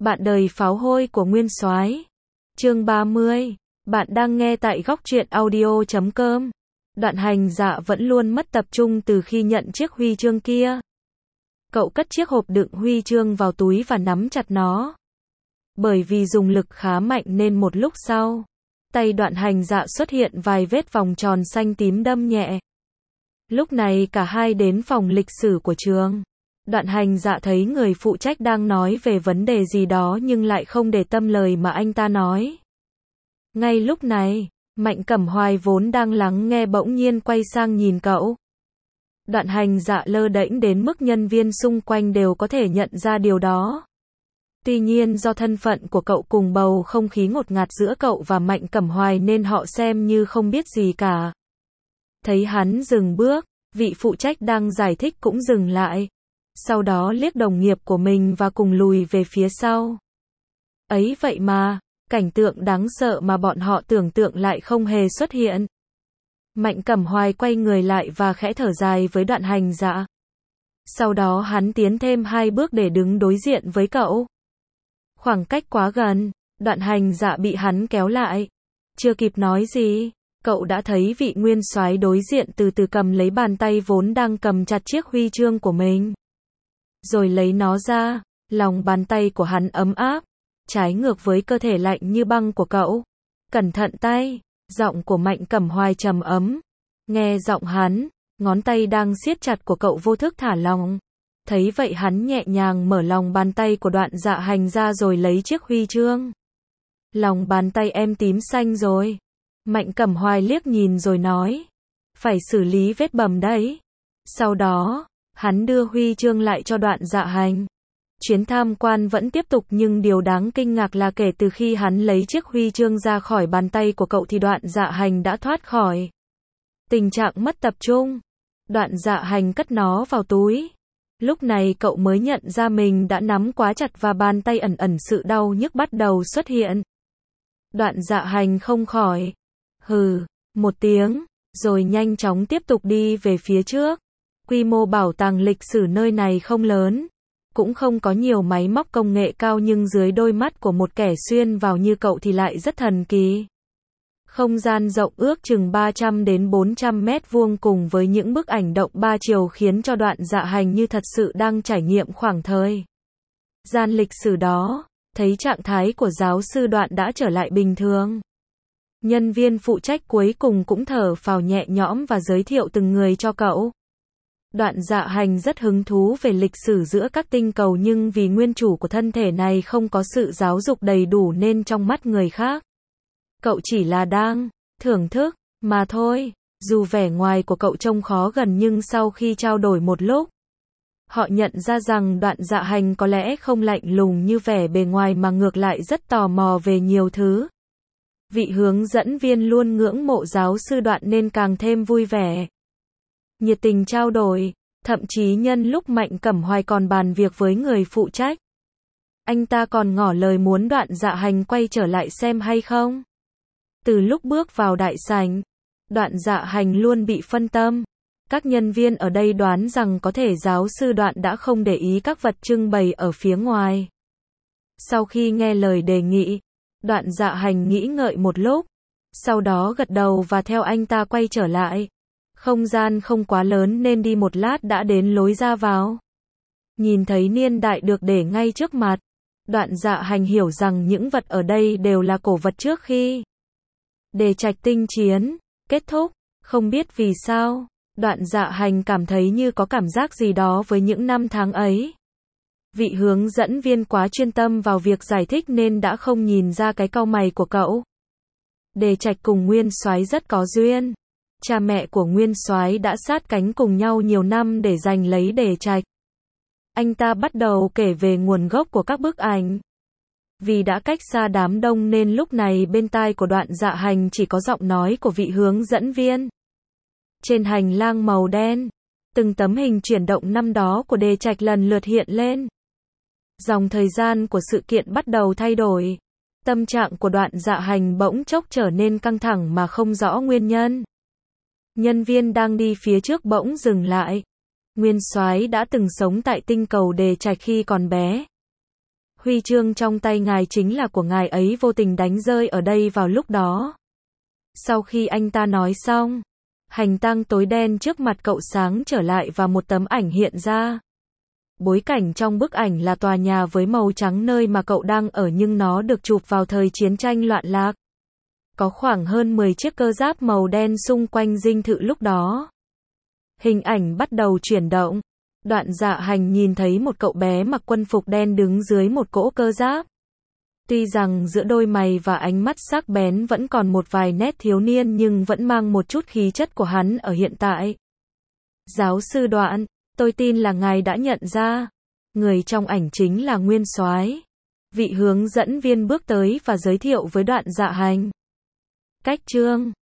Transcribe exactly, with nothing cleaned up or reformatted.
Bạn đời pháo hôi của Nguyên Soái. Chương ba mươi. Bạn đang nghe tại góc truyện audio chấm com. Đoạn Hành Dạ vẫn luôn mất tập trung từ khi nhận chiếc huy chương kia. Cậu cất chiếc hộp đựng huy chương vào túi và nắm chặt nó. Bởi vì dùng lực khá mạnh nên một lúc sau, tay Đoạn Hành Dạ xuất hiện vài vết vòng tròn xanh tím đâm nhẹ. Lúc này cả hai đến phòng lịch sử của trường. Đoạn Hành Dạ thấy người phụ trách đang nói về vấn đề gì đó nhưng lại không để tâm lời mà anh ta nói. Ngay lúc này, Mạnh Cẩm Hoài vốn đang lắng nghe bỗng nhiên quay sang nhìn cậu. Đoạn Hành Dạ lơ đễnh đến mức nhân viên xung quanh đều có thể nhận ra điều đó. Tuy nhiên do thân phận của cậu cùng bầu không khí ngột ngạt giữa cậu và Mạnh Cẩm Hoài nên họ xem như không biết gì cả. Thấy hắn dừng bước, vị phụ trách đang giải thích cũng dừng lại. Sau đó liếc đồng nghiệp của mình và cùng lùi về phía sau. Ấy vậy mà, cảnh tượng đáng sợ mà bọn họ tưởng tượng lại không hề xuất hiện. Mạnh Cẩm Hoài quay người lại và khẽ thở dài với Đoạn Hành Dạ. Sau đó hắn tiến thêm hai bước để đứng đối diện với cậu. Khoảng cách quá gần, Đoạn Hành Dạ bị hắn kéo lại. Chưa kịp nói gì, cậu đã thấy vị nguyên soái đối diện từ từ cầm lấy bàn tay vốn đang cầm chặt chiếc huy chương của mình. Rồi lấy nó ra, lòng bàn tay của hắn ấm áp, trái ngược với cơ thể lạnh như băng của cậu. Cẩn thận tay, giọng của Mạnh Cẩm Hoài trầm ấm. Nghe giọng hắn, ngón tay đang siết chặt của cậu vô thức thả lỏng. Thấy vậy hắn nhẹ nhàng mở lòng bàn tay của Đoạn Dạ Hành ra rồi lấy chiếc huy chương. Lòng bàn tay em tím xanh rồi. Mạnh Cẩm Hoài liếc nhìn rồi nói. Phải xử lý vết bầm đấy. Sau đó, hắn đưa huy chương lại cho Đoạn Dạ Hành. Chuyến tham quan vẫn tiếp tục nhưng điều đáng kinh ngạc là kể từ khi hắn lấy chiếc huy chương ra khỏi bàn tay của cậu thì Đoạn Dạ Hành đã thoát khỏi tình trạng mất tập trung. Đoạn Dạ Hành cất nó vào túi. Lúc này cậu mới nhận ra mình đã nắm quá chặt và bàn tay ẩn ẩn sự đau nhức bắt đầu xuất hiện. Đoạn Dạ Hành không khỏi hừ một tiếng, rồi nhanh chóng tiếp tục đi về phía trước. Quy mô bảo tàng lịch sử nơi này không lớn, cũng không có nhiều máy móc công nghệ cao nhưng dưới đôi mắt của một kẻ xuyên vào như cậu thì lại rất thần kỳ. Không gian rộng ước chừng ba trăm đến bốn trăm mét vuông cùng với những bức ảnh động ba chiều khiến cho Đoạn Dạ Hành như thật sự đang trải nghiệm khoảng thời gian lịch sử đó. Thấy trạng thái của giáo sư Đoạn đã trở lại bình thường. Nhân viên phụ trách cuối cùng cũng thở phào nhẹ nhõm và giới thiệu từng người cho cậu. Đoạn Dạ Hành rất hứng thú về lịch sử giữa các tinh cầu nhưng vì nguyên chủ của thân thể này không có sự giáo dục đầy đủ nên trong mắt người khác, cậu chỉ là đang thưởng thức mà thôi. Dù vẻ ngoài của cậu trông khó gần nhưng sau khi trao đổi một lúc, họ nhận ra rằng Đoạn Dạ Hành có lẽ không lạnh lùng như vẻ bề ngoài mà ngược lại rất tò mò về nhiều thứ. Vị hướng dẫn viên luôn ngưỡng mộ giáo sư Đoạn nên càng thêm vui vẻ, nhiệt tình trao đổi, thậm chí nhân lúc Mạnh Cẩm Hoài còn bàn việc với người phụ trách, anh ta còn ngỏ lời muốn Đoạn Dạ Hành quay trở lại xem hay không. Từ lúc bước vào đại sảnh, Đoạn Dạ Hành luôn bị phân tâm. Các nhân viên ở đây đoán rằng có thể giáo sư Đoạn đã không để ý các vật trưng bày ở phía ngoài. Sau khi nghe lời đề nghị, Đoạn Dạ Hành nghĩ ngợi một lúc, sau đó gật đầu và theo anh ta quay trở lại. Không gian không quá lớn nên đi một lát đã đến lối ra vào. Nhìn thấy niên đại được để ngay trước mặt, Đoạn Dạ Hành hiểu rằng những vật ở đây đều là cổ vật trước khi Đề Trạch tinh chiến kết thúc. Không biết vì sao, Đoạn Dạ Hành cảm thấy như có cảm giác gì đó với những năm tháng ấy. Vị hướng dẫn viên quá chuyên tâm vào việc giải thích nên đã không nhìn ra cái cau mày của cậu. Đề Trạch cùng Nguyên Soái rất có duyên. Cha mẹ của Nguyên Soái đã sát cánh cùng nhau nhiều năm để giành lấy Đề Trạch. Anh ta bắt đầu kể về nguồn gốc của các bức ảnh. Vì đã cách xa đám đông nên lúc này bên tai của Đoạn Dạ Hành chỉ có giọng nói của vị hướng dẫn viên. Trên hành lang màu đen, từng tấm hình chuyển động năm đó của Đề Trạch lần lượt hiện lên. Dòng thời gian của sự kiện bắt đầu thay đổi. Tâm trạng của Đoạn Dạ Hành bỗng chốc trở nên căng thẳng mà không rõ nguyên nhân. Nhân viên đang đi phía trước bỗng dừng lại. Nguyên Soái đã từng sống tại tinh cầu Đề Trạch khi còn bé. Huy chương trong tay ngài chính là của ngài ấy vô tình đánh rơi ở đây vào lúc đó. Sau khi anh ta nói xong, hành tang tối đen trước mặt cậu sáng trở lại và một tấm ảnh hiện ra. Bối cảnh trong bức ảnh là tòa nhà với màu trắng nơi mà cậu đang ở, nhưng nó được chụp vào thời chiến tranh loạn lạc. Có khoảng hơn mười chiếc cơ giáp màu đen xung quanh dinh thự lúc đó. Hình ảnh bắt đầu chuyển động. Đoạn Dạ Hành nhìn thấy một cậu bé mặc quân phục đen đứng dưới một cỗ cơ giáp. Tuy rằng giữa đôi mày và ánh mắt sắc bén vẫn còn một vài nét thiếu niên, nhưng vẫn mang một chút khí chất của hắn ở hiện tại. Giáo sư Đoạn, tôi tin là ngài đã nhận ra. Người trong ảnh chính là Nguyên Soái. Vị hướng dẫn viên bước tới và giới thiệu với Đoạn Dạ Hành. Cách chương